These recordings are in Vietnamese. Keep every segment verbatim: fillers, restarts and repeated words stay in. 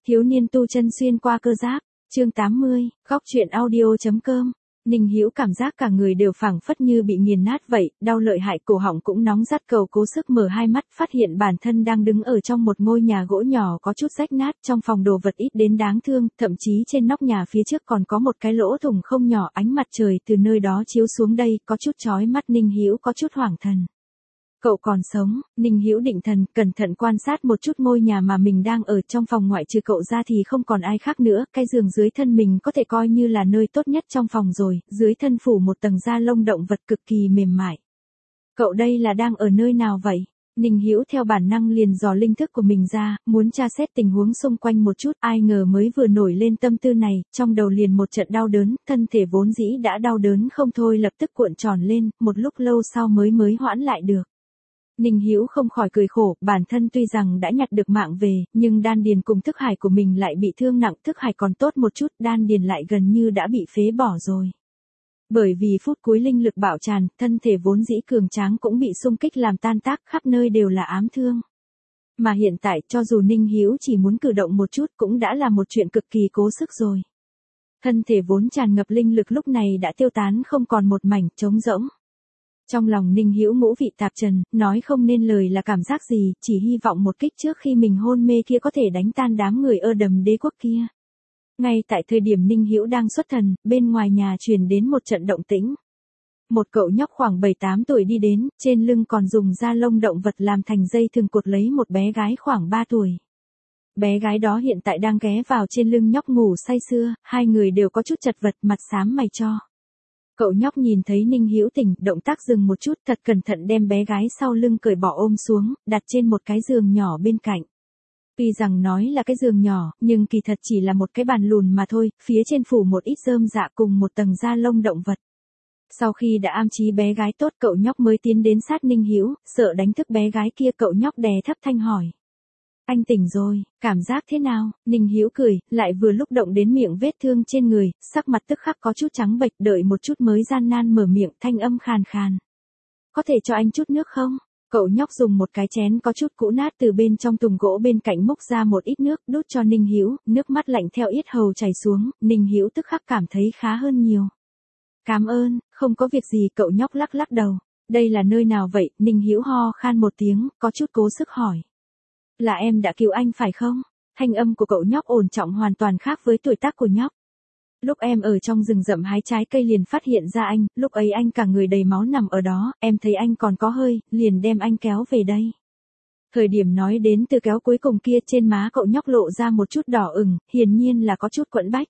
Thiếu niên tu chân xuyên qua cơ giáp, chương tám mươi, góc truyện audio.com. Ninh Hữu cảm giác cả người đều phảng phất như bị nghiền nát vậy, đau lợi hại, cổ họng cũng nóng rát, cầu cố sức mở hai mắt, phát hiện bản thân đang đứng ở trong một ngôi nhà gỗ nhỏ có chút rách nát, trong phòng đồ vật ít đến đáng thương, thậm chí trên nóc nhà phía trước còn có một cái lỗ thủng không nhỏ, ánh mặt trời từ nơi đó chiếu xuống đây, có chút chói mắt. Ninh Hữu có chút hoảng thần. Cậu còn sống. Ninh Hữu định thần, cẩn thận quan sát một chút ngôi nhà mà mình đang ở, trong phòng ngoại trừ cậu ra thì không còn ai khác nữa, cái giường dưới thân mình có thể coi như là nơi tốt nhất trong phòng rồi, dưới thân phủ một tầng da lông động vật cực kỳ mềm mại. Cậu đây là đang ở nơi nào vậy? Ninh Hữu theo bản năng liền dò linh thức của mình ra, muốn tra xét tình huống xung quanh một chút, ai ngờ mới vừa nổi lên tâm tư này, trong đầu liền một trận đau đớn, thân thể vốn dĩ đã đau đớn không thôi lập tức cuộn tròn lên, một lúc lâu sau mới mới hoãn lại được. Ninh Hữu không khỏi cười khổ, bản thân tuy rằng đã nhặt được mạng về, nhưng đan điền cùng thức hải của mình lại bị thương nặng, thức hải còn tốt một chút, đan điền lại gần như đã bị phế bỏ rồi. Bởi vì phút cuối linh lực bạo tràn, thân thể vốn dĩ cường tráng cũng bị xung kích làm tan tác, khắp nơi đều là ám thương. Mà hiện tại, cho dù Ninh Hữu chỉ muốn cử động một chút cũng đã là một chuyện cực kỳ cố sức rồi. Thân thể vốn tràn ngập linh lực lúc này đã tiêu tán không còn một mảnh, trống rỗng. Trong lòng Ninh Hữu ngũ vị tạp trần, nói không nên lời là cảm giác gì, chỉ hy vọng một kích trước khi mình hôn mê kia có thể đánh tan đám người ơ đầm đế quốc kia. Ngay tại thời điểm Ninh Hữu đang xuất thần, bên ngoài nhà truyền đến một trận động tĩnh. Một cậu nhóc khoảng bảy tám tuổi đi đến, trên lưng còn dùng da lông động vật làm thành dây thừng cột lấy một bé gái khoảng ba tuổi. Bé gái đó hiện tại đang ghé vào trên lưng nhóc ngủ say sưa, hai người đều có chút chật vật, mặt xám mày cho. Cậu nhóc nhìn thấy Ninh Hữu tỉnh, động tác dừng một chút, thật cẩn thận đem bé gái sau lưng cởi bỏ ôm xuống, đặt trên một cái giường nhỏ bên cạnh. Tuy rằng nói là cái giường nhỏ, nhưng kỳ thật chỉ là một cái bàn lùn mà thôi, phía trên phủ một ít rơm rạ cùng một tầng da lông động vật. Sau khi đã am trí bé gái tốt, cậu nhóc mới tiến đến sát Ninh Hữu, sợ đánh thức bé gái kia, cậu nhóc đè thấp thanh hỏi. Anh tỉnh rồi, cảm giác thế nào? Ninh Hữu cười, lại vừa lúc động đến miệng vết thương trên người, sắc mặt tức khắc có chút trắng bệch, đợi một chút mới gian nan mở miệng, thanh âm khàn khàn. Có thể cho anh chút nước không? Cậu nhóc dùng một cái chén có chút cũ nát từ bên trong thùng gỗ bên cạnh múc ra một ít nước, đút cho Ninh Hữu, nước mắt lạnh theo yết hầu chảy xuống, Ninh Hữu tức khắc cảm thấy khá hơn nhiều. Cảm ơn, không có việc gì, cậu nhóc lắc lắc đầu. Đây là nơi nào vậy? Ninh Hữu ho khan một tiếng, có chút cố sức hỏi. Là em đã cứu anh phải không? Thanh âm của cậu nhóc ổn trọng hoàn toàn khác với tuổi tác của nhóc. Lúc em ở trong rừng rậm hái trái cây liền phát hiện ra anh, lúc ấy anh cả người đầy máu nằm ở đó, em thấy anh còn có hơi, liền đem anh kéo về đây. Thời điểm nói đến từ kéo cuối cùng kia, trên má cậu nhóc lộ ra một chút đỏ ửng, hiển nhiên là có chút quẫn bách.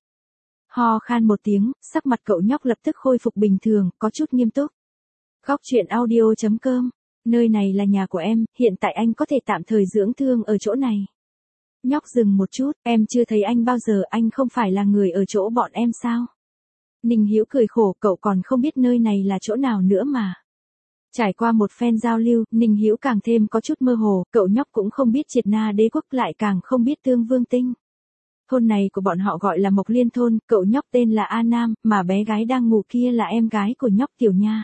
Ho khan một tiếng, sắc mặt cậu nhóc lập tức khôi phục bình thường, có chút nghiêm túc. Góc truyện audio.com. Nơi này là nhà của em, hiện tại anh có thể tạm thời dưỡng thương ở chỗ này. Nhóc dừng một chút, em chưa thấy anh bao giờ, anh không phải là người ở chỗ bọn em sao? Ninh Hữu cười khổ, cậu còn không biết nơi này là chỗ nào nữa mà. Trải qua một phen giao lưu, Ninh Hữu càng thêm có chút mơ hồ, cậu nhóc cũng không biết Triệt Na đế quốc, lại càng không biết Tương Vương Tinh. Thôn này của bọn họ gọi là Mộc Liên thôn, cậu nhóc tên là A Nam, mà bé gái đang ngủ kia là em gái của nhóc Tiểu Nha.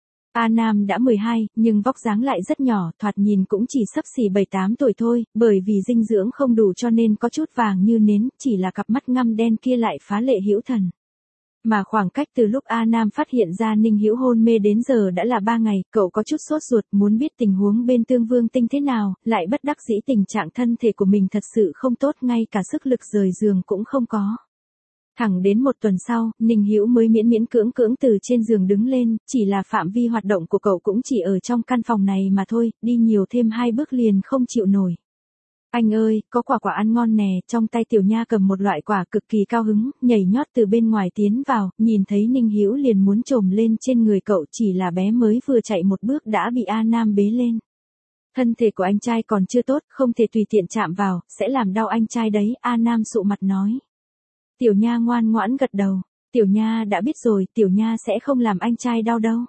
A Nam đã mười hai, nhưng vóc dáng lại rất nhỏ, thoạt nhìn cũng chỉ xấp xỉ bảy tám tuổi thôi, bởi vì dinh dưỡng không đủ cho nên có chút vàng như nến, chỉ là cặp mắt ngăm đen kia lại phá lệ hữu thần. Mà khoảng cách từ lúc A Nam phát hiện ra Ninh Hữu hôn mê đến giờ đã là ba ngày, cậu có chút sốt ruột muốn biết tình huống bên Tương Vương Tinh thế nào, lại bất đắc dĩ tình trạng thân thể của mình thật sự không tốt, ngay cả sức lực rời giường cũng không có. Thẳng đến một tuần sau, Ninh Hữu mới miễn miễn cưỡng cưỡng từ trên giường đứng lên, chỉ là phạm vi hoạt động của cậu cũng chỉ ở trong căn phòng này mà thôi, đi nhiều thêm hai bước liền không chịu nổi. Anh ơi, có quả quả ăn ngon nè, trong tay Tiểu Nha cầm một loại quả cực kỳ cao hứng, nhảy nhót từ bên ngoài tiến vào, nhìn thấy Ninh Hữu liền muốn chồm lên trên người cậu, chỉ là bé mới vừa chạy một bước đã bị A Nam bế lên. Thân thể của anh trai còn chưa tốt, không thể tùy tiện chạm vào, sẽ làm đau anh trai đấy, A Nam sụ mặt nói. Tiểu Nha ngoan ngoãn gật đầu, Tiểu Nha đã biết rồi, Tiểu Nha sẽ không làm anh trai đau đâu.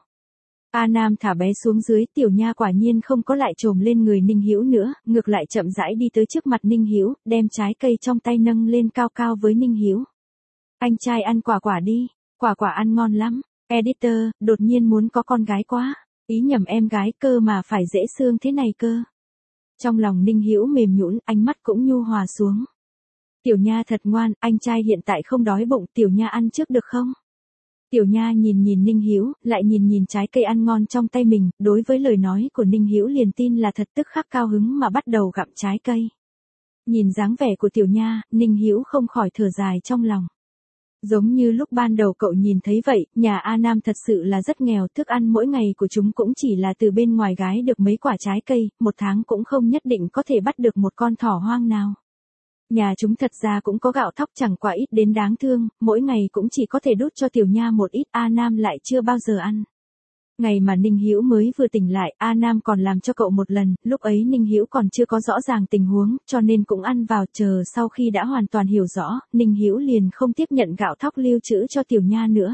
A Nam thả bé xuống dưới, Tiểu Nha quả nhiên không có lại trồm lên người Ninh Hữu nữa, ngược lại chậm rãi đi tới trước mặt Ninh Hữu, đem trái cây trong tay nâng lên cao cao với Ninh Hữu. Anh trai ăn quả quả đi, quả quả ăn ngon lắm. Editor, đột nhiên muốn có con gái quá, ý nhầm em gái cơ mà phải dễ xương thế này cơ. Trong lòng Ninh Hữu mềm nhũn, ánh mắt cũng nhu hòa xuống. Tiểu Nha thật ngoan, anh trai hiện tại không đói bụng, Tiểu Nha ăn trước được không? Tiểu Nha nhìn nhìn Ninh Hữu, lại nhìn nhìn trái cây ăn ngon trong tay mình, đối với lời nói của Ninh Hữu liền tin là thật, tức khắc cao hứng mà bắt đầu gặm trái cây. Nhìn dáng vẻ của Tiểu Nha, Ninh Hữu không khỏi thở dài trong lòng. Giống như lúc ban đầu cậu nhìn thấy vậy, nhà A Nam thật sự là rất nghèo, thức ăn mỗi ngày của chúng cũng chỉ là từ bên ngoài gái được mấy quả trái cây, một tháng cũng không nhất định có thể bắt được một con thỏ hoang nào. Nhà chúng thật ra cũng có gạo thóc chẳng qua ít đến đáng thương, mỗi ngày cũng chỉ có thể đút cho Tiểu Nha một ít, A Nam lại chưa bao giờ ăn. Ngày mà Ninh Hữu mới vừa tỉnh lại, A Nam còn làm cho cậu một lần, lúc ấy Ninh Hữu còn chưa có rõ ràng tình huống, cho nên cũng ăn vào, chờ sau khi đã hoàn toàn hiểu rõ, Ninh Hữu liền không tiếp nhận gạo thóc lưu trữ cho Tiểu Nha nữa.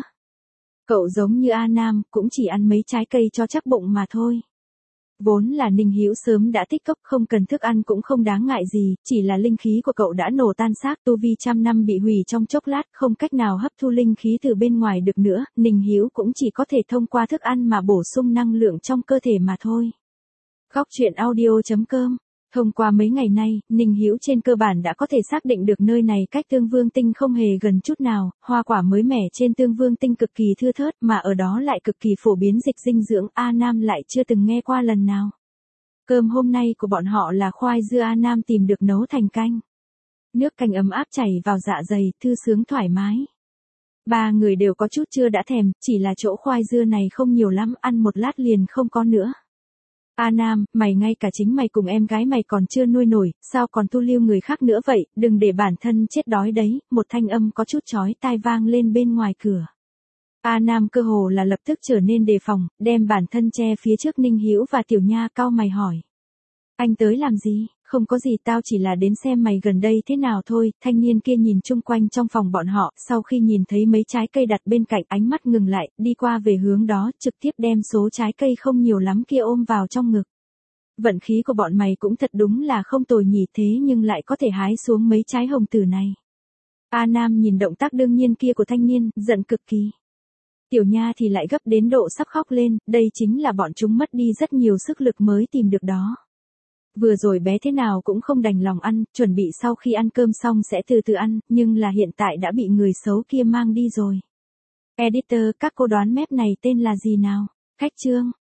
Cậu giống như A Nam, cũng chỉ ăn mấy trái cây cho chắc bụng mà thôi. Vốn là Ninh Hữu sớm đã tích cốc, không cần thức ăn cũng không đáng ngại gì, chỉ là linh khí của cậu đã nổ tan xác, tu vi trăm năm bị hủy trong chốc lát, không cách nào hấp thu linh khí từ bên ngoài được nữa, Ninh Hữu cũng chỉ có thể thông qua thức ăn mà bổ sung năng lượng trong cơ thể mà thôi. Góc truyện audio chấm com. Thông qua mấy ngày nay, Ninh Hữu trên cơ bản đã có thể xác định được nơi này cách Tương Vương Tinh không hề gần chút nào, hoa quả mới mẻ trên Tương Vương Tinh cực kỳ thưa thớt mà ở đó lại cực kỳ phổ biến dịch dinh dưỡng, A Nam lại chưa từng nghe qua lần nào. Cơm hôm nay của bọn họ là khoai dưa A Nam tìm được nấu thành canh. Nước canh ấm áp chảy vào dạ dày, thư sướng thoải mái. Ba người đều có chút chưa đã thèm, chỉ là chỗ khoai dưa này không nhiều lắm, ăn một lát liền không có nữa. A Nam, mày ngay cả chính mày cùng em gái mày còn chưa nuôi nổi, sao còn thu lưu người khác nữa vậy, đừng để bản thân chết đói đấy, một thanh âm có chút chói tai vang lên bên ngoài cửa. A Nam cơ hồ là lập tức trở nên đề phòng, đem bản thân che phía trước Ninh Hữu và Tiểu Nha, cau mày hỏi. Anh tới làm gì? Không có gì, tao chỉ là đến xem mày gần đây thế nào thôi. Thanh niên kia nhìn chung quanh trong phòng bọn họ, sau khi nhìn thấy mấy trái cây đặt bên cạnh, ánh mắt ngừng lại, đi qua về hướng đó, trực tiếp đem số trái cây không nhiều lắm kia ôm vào trong ngực. Vận khí của bọn mày cũng thật đúng là không tồi nhỉ, thế nhưng lại có thể hái xuống mấy trái hồng tử này. A Nam nhìn động tác đương nhiên kia của thanh niên, giận cực kỳ. Tiểu Nha thì lại gấp đến độ sắp khóc lên, đây chính là bọn chúng mất đi rất nhiều sức lực mới tìm được đó. Vừa rồi bé thế nào cũng không đành lòng ăn, chuẩn bị sau khi ăn cơm xong sẽ từ từ ăn, nhưng là hiện tại đã bị người xấu kia mang đi rồi. Editor, các cô đoán mép này tên là gì nào? Khách chương.